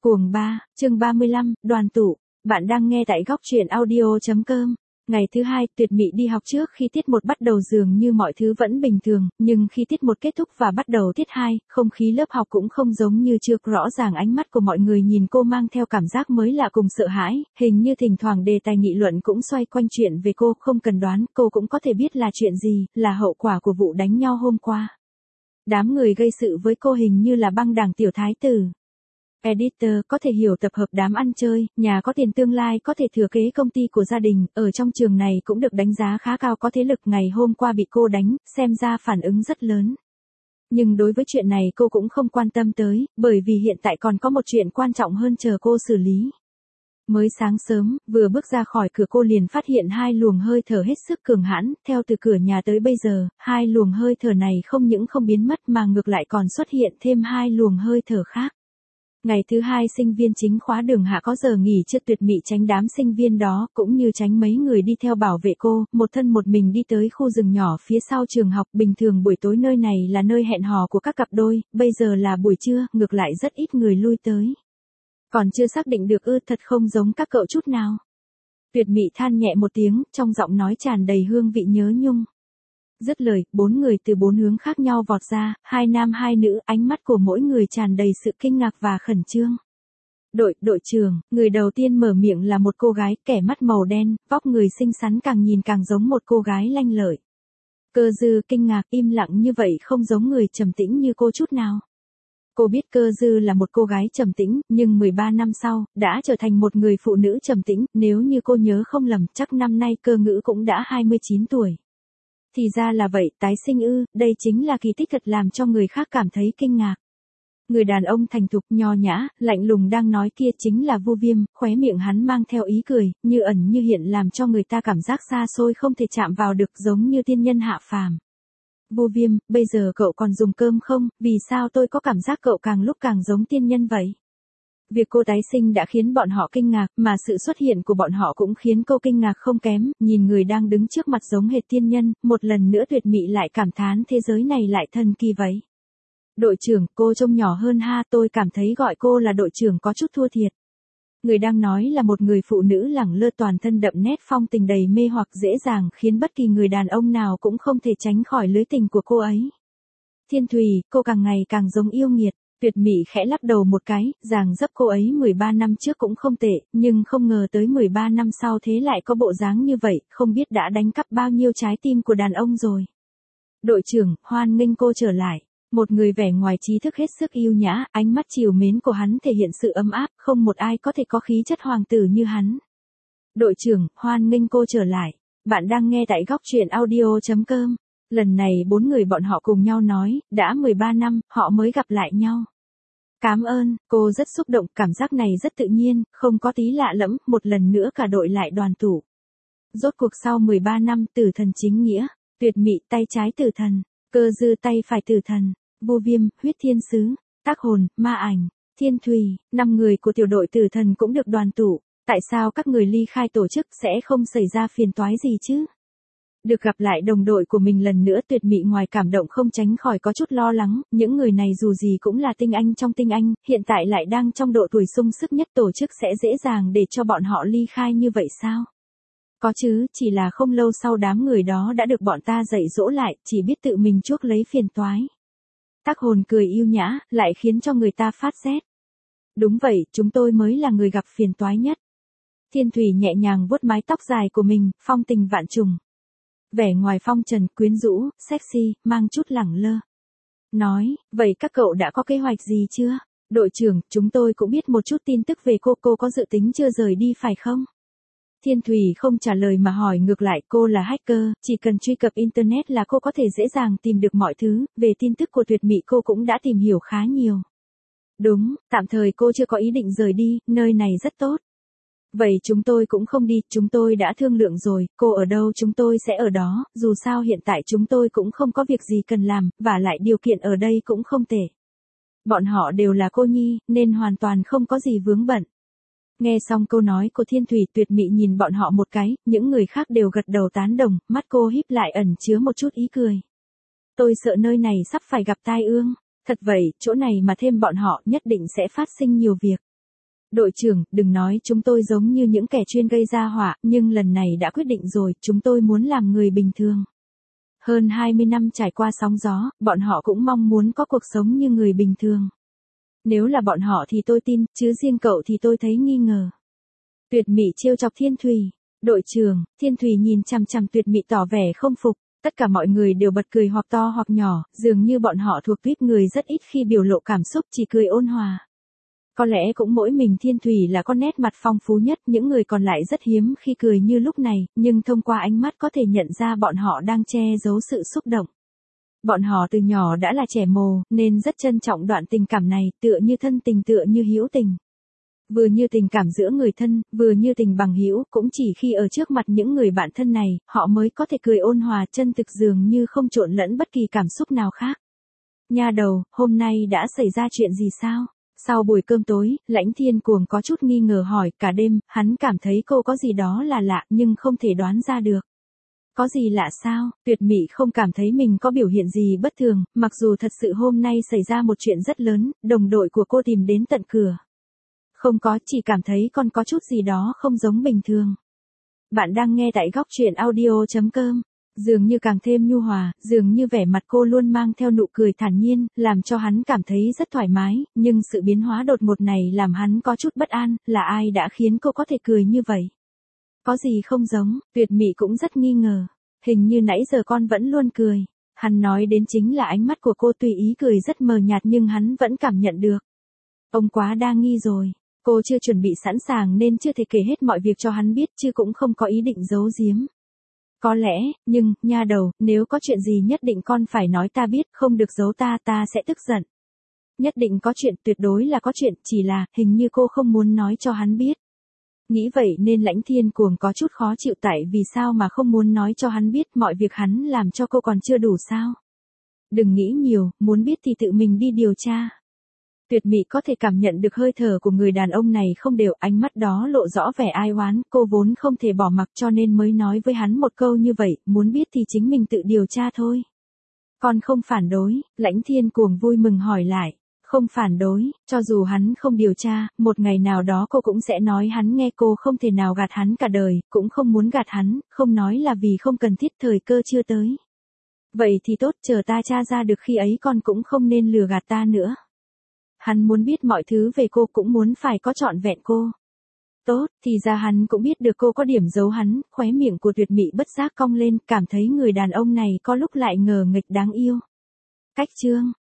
Cuồng ba, chương 35, đoàn tụ. Bạn đang nghe tại góc truyện audio.com. Ngày thứ hai, Tuyệt Mị đi học trước khi tiết 1 bắt đầu dường như mọi thứ vẫn bình thường, nhưng khi tiết 1 kết thúc và bắt đầu tiết 2, không khí lớp học cũng không giống như trước, rõ ràng ánh mắt của mọi người nhìn cô mang theo cảm giác mới lạ cùng sợ hãi, hình như thỉnh thoảng đề tài nghị luận cũng xoay quanh chuyện về cô, không cần đoán, cô cũng có thể biết là chuyện gì, là hậu quả của vụ đánh nhau hôm qua. Đám người gây sự với cô hình như là băng đảng tiểu thái tử. Editor có thể hiểu tập hợp đám ăn chơi, nhà có tiền tương lai có thể thừa kế công ty của gia đình, ở trong trường này cũng được đánh giá khá cao, có thế lực, ngày hôm qua bị cô đánh, xem ra phản ứng rất lớn. Nhưng đối với chuyện này cô cũng không quan tâm tới, bởi vì hiện tại còn có một chuyện quan trọng hơn chờ cô xử lý. Mới sáng sớm, vừa bước ra khỏi cửa cô liền phát hiện hai luồng hơi thở hết sức cường hãn, theo từ cửa nhà tới bây giờ, hai luồng hơi thở này không những không biến mất mà ngược lại còn xuất hiện thêm hai luồng hơi thở khác. Ngày thứ hai sinh viên chính khóa đường hạ có giờ nghỉ trưa, Tuyệt Mị tránh đám sinh viên đó, cũng như tránh mấy người đi theo bảo vệ cô, một thân một mình đi tới khu rừng nhỏ phía sau trường học. Bình thường buổi tối nơi này là nơi hẹn hò của các cặp đôi, bây giờ là buổi trưa, ngược lại rất ít người lui tới. Còn chưa xác định được ư? Thật không giống các cậu chút nào. Tuyệt Mị than nhẹ một tiếng, trong giọng nói tràn đầy hương vị nhớ nhung. Dứt lời, 4 người từ 4 hướng khác nhau vọt ra, 2 nam 2 nữ, ánh mắt của mỗi người tràn đầy sự kinh ngạc và khẩn trương. Đội trưởng, người đầu tiên mở miệng là một cô gái, kẻ mắt màu đen, vóc người xinh xắn, càng nhìn càng giống một cô gái lanh lợi. Cơ Dư kinh ngạc, im lặng như vậy không giống người trầm tĩnh như cô chút nào. Cô biết Cơ Dư là một cô gái trầm tĩnh, nhưng 13 năm sau, đã trở thành một người phụ nữ trầm tĩnh, nếu như cô nhớ không lầm, chắc năm nay Cơ Ngữ cũng đã 29 tuổi. Thì ra là vậy, tái sinh ư? Đây chính là kỳ tích thật làm cho người khác cảm thấy kinh ngạc. Người đàn ông thành thục, nho nhã, lạnh lùng đang nói kia chính là Vu Viêm, khóe miệng hắn mang theo ý cười, như ẩn như hiện, làm cho người ta cảm giác xa xôi không thể chạm vào được, giống như tiên nhân hạ phàm. Vu Viêm, bây giờ cậu còn dùng cơm không? Vì sao tôi có cảm giác cậu càng lúc càng giống tiên nhân vậy? Việc cô tái sinh đã khiến bọn họ kinh ngạc, mà sự xuất hiện của bọn họ cũng khiến cô kinh ngạc không kém, nhìn người đang đứng trước mặt giống hệt tiên nhân, một lần nữa Tuyệt Mị lại cảm thán thế giới này lại thần kỳ vậy. Đội trưởng, cô trông nhỏ hơn ha, tôi cảm thấy gọi cô là đội trưởng có chút thua thiệt. Người đang nói là một người phụ nữ lẳng lơ, toàn thân đậm nét phong tình đầy mê hoặc, dễ dàng khiến bất kỳ người đàn ông nào cũng không thể tránh khỏi lưới tình của cô ấy. Thiên Thùy, cô càng ngày càng giống yêu nghiệt. Tuyệt Mị khẽ lắc đầu một cái, dáng dấp cô ấy 13 năm trước cũng không tệ, nhưng không ngờ tới 13 năm sau thế lại có bộ dáng như vậy, không biết đã đánh cắp bao nhiêu trái tim của đàn ông rồi. Đội trưởng, hoan nghênh cô trở lại. Một người vẻ ngoài trí thức hết sức yêu nhã, ánh mắt trìu mến của hắn thể hiện sự ấm áp, không một ai có thể có khí chất hoàng tử như hắn. Đội trưởng, hoan nghênh cô trở lại. Bạn đang nghe tại góc truyện audio.com. Lần này 4 người bọn họ cùng nhau nói, đã 13 năm, họ mới gặp lại nhau. Cảm ơn, cô rất xúc động, cảm giác này rất tự nhiên, không có tí lạ lẫm, một lần nữa cả đội lại đoàn tụ. Rốt cuộc sau 13 năm, tử thần chính nghĩa, Tuyệt Mị tay trái tử thần, Cơ Dư tay phải tử thần, Vu Viêm, huyết thiên sứ, Tác Hồn, ma ảnh, Thiên Thùy, 5 người của tiểu đội tử thần cũng được đoàn tụ. Tại sao các người ly khai tổ chức sẽ không xảy ra phiền toái gì chứ? Được gặp lại đồng đội của mình lần nữa, Tuyệt Mị ngoài cảm động không tránh khỏi có chút lo lắng, những người này dù gì cũng là tinh anh trong tinh anh, hiện tại lại đang trong độ tuổi sung sức nhất, tổ chức sẽ dễ dàng để cho bọn họ ly khai như vậy sao? Có chứ, chỉ là không lâu sau đám người đó đã được bọn ta dạy dỗ lại, chỉ biết tự mình chuốc lấy phiền toái. Tác Hồn cười yêu nhã, lại khiến cho người ta phát rét. Đúng vậy, chúng tôi mới là người gặp phiền toái nhất. Thiên Thùy nhẹ nhàng vuốt mái tóc dài của mình, phong tình vạn trùng. Vẻ ngoài phong trần, quyến rũ, sexy, mang chút lẳng lơ. Nói, vậy các cậu đã có kế hoạch gì chưa? Đội trưởng, chúng tôi cũng biết một chút tin tức về cô có dự tính chưa rời đi phải không? Thiên Thùy không trả lời mà hỏi ngược lại, cô là hacker, chỉ cần truy cập Internet là cô có thể dễ dàng tìm được mọi thứ, về tin tức của Tuyệt Mị cô cũng đã tìm hiểu khá nhiều. Đúng, tạm thời cô chưa có ý định rời đi, nơi này rất tốt. Vậy chúng tôi cũng không đi, chúng tôi đã thương lượng rồi, cô ở đâu chúng tôi sẽ ở đó, dù sao hiện tại chúng tôi cũng không có việc gì cần làm, và lại điều kiện ở đây cũng không tệ. Bọn họ đều là cô nhi, nên hoàn toàn không có gì vướng bận. Nghe xong câu nói của Thiên Thùy, Tuyệt Mị nhìn bọn họ một cái, những người khác đều gật đầu tán đồng, mắt cô híp lại ẩn chứa một chút ý cười. Tôi sợ nơi này sắp phải gặp tai ương, thật vậy, chỗ này mà thêm bọn họ nhất định sẽ phát sinh nhiều việc. Đội trưởng, đừng nói chúng tôi giống như những kẻ chuyên gây ra họa, nhưng lần này đã quyết định rồi, chúng tôi muốn làm người bình thường. Hơn 20 năm trải qua sóng gió, bọn họ cũng mong muốn có cuộc sống như người bình thường. Nếu là bọn họ thì tôi tin, chứ riêng cậu thì tôi thấy nghi ngờ. Tuyệt Mị trêu chọc Thiên Thùy. Đội trưởng, Thiên Thùy nhìn chằm chằm Tuyệt Mị tỏ vẻ không phục. Tất cả mọi người đều bật cười hoặc to hoặc nhỏ, dường như bọn họ thuộc tuýp người rất ít khi biểu lộ cảm xúc, chỉ cười ôn hòa. Có lẽ cũng mỗi mình Thiên Thùy là con nét mặt phong phú nhất, những người còn lại rất hiếm khi cười như lúc này, nhưng thông qua ánh mắt có thể nhận ra bọn họ đang che giấu sự xúc động. Bọn họ từ nhỏ đã là trẻ mồ, nên rất trân trọng đoạn tình cảm này, tựa như thân tình tựa như hữu tình. Vừa như tình cảm giữa người thân, vừa như tình bằng hữu, cũng chỉ khi ở trước mặt những người bạn thân này, họ mới có thể cười ôn hòa chân thực dường như không trộn lẫn bất kỳ cảm xúc nào khác. Nha đầu, hôm nay đã xảy ra chuyện gì sao? Sau buổi cơm tối, Lãnh Thiên Cuồng có chút nghi ngờ hỏi, cả đêm, hắn cảm thấy cô có gì đó là lạ nhưng không thể đoán ra được. Có gì lạ sao? Tuyệt Mị không cảm thấy mình có biểu hiện gì bất thường, mặc dù thật sự hôm nay xảy ra một chuyện rất lớn, đồng đội của cô tìm đến tận cửa. Không có, chỉ cảm thấy còn có chút gì đó không giống bình thường. Bạn đang nghe tại góc truyện audio.com. Dường như càng thêm nhu hòa, dường như vẻ mặt cô luôn mang theo nụ cười thản nhiên, làm cho hắn cảm thấy rất thoải mái, nhưng sự biến hóa đột ngột này làm hắn có chút bất an, là ai đã khiến cô có thể cười như vậy? Có gì không giống? Tuyệt Mị cũng rất nghi ngờ. Hình như nãy giờ con vẫn luôn cười. Hắn nói đến chính là ánh mắt của cô, tùy ý cười rất mờ nhạt nhưng hắn vẫn cảm nhận được. Ông quá đa nghi rồi. Cô chưa chuẩn bị sẵn sàng nên chưa thể kể hết mọi việc cho hắn biết, chứ cũng không có ý định giấu giếm. Có lẽ, nhưng, nha đầu, nếu có chuyện gì nhất định con phải nói ta biết, không được giấu ta, ta sẽ tức giận. Nhất định có chuyện, tuyệt đối là có chuyện, chỉ là, hình như cô không muốn nói cho hắn biết. Nghĩ vậy nên Lãnh Thiên Cuồng có chút khó chịu, tại vì sao mà không muốn nói cho hắn biết, mọi việc hắn làm cho cô còn chưa đủ sao? Đừng nghĩ nhiều, muốn biết thì tự mình đi điều tra. Tuyệt Mị có thể cảm nhận được hơi thở của người đàn ông này không đều, ánh mắt đó lộ rõ vẻ ai oán, cô vốn không thể bỏ mặc cho nên mới nói với hắn một câu như vậy, muốn biết thì chính mình tự điều tra thôi. Con không phản đối, Lãnh Thiên Cuồng vui mừng hỏi lại. Không phản đối, cho dù hắn không điều tra, một ngày nào đó cô cũng sẽ nói hắn nghe, cô không thể nào gạt hắn cả đời, cũng không muốn gạt hắn, không nói là vì không cần thiết, thời cơ chưa tới. Vậy thì tốt, chờ ta tra ra được khi ấy con cũng không nên lừa gạt ta nữa. Hắn muốn biết mọi thứ về cô, cũng muốn phải có trọn vẹn cô. Tốt, thì ra hắn cũng biết được cô có điểm giấu hắn, khóe miệng của Tuyệt Mị bất giác cong lên, cảm thấy người đàn ông này có lúc lại ngờ nghịch đáng yêu. Cách chương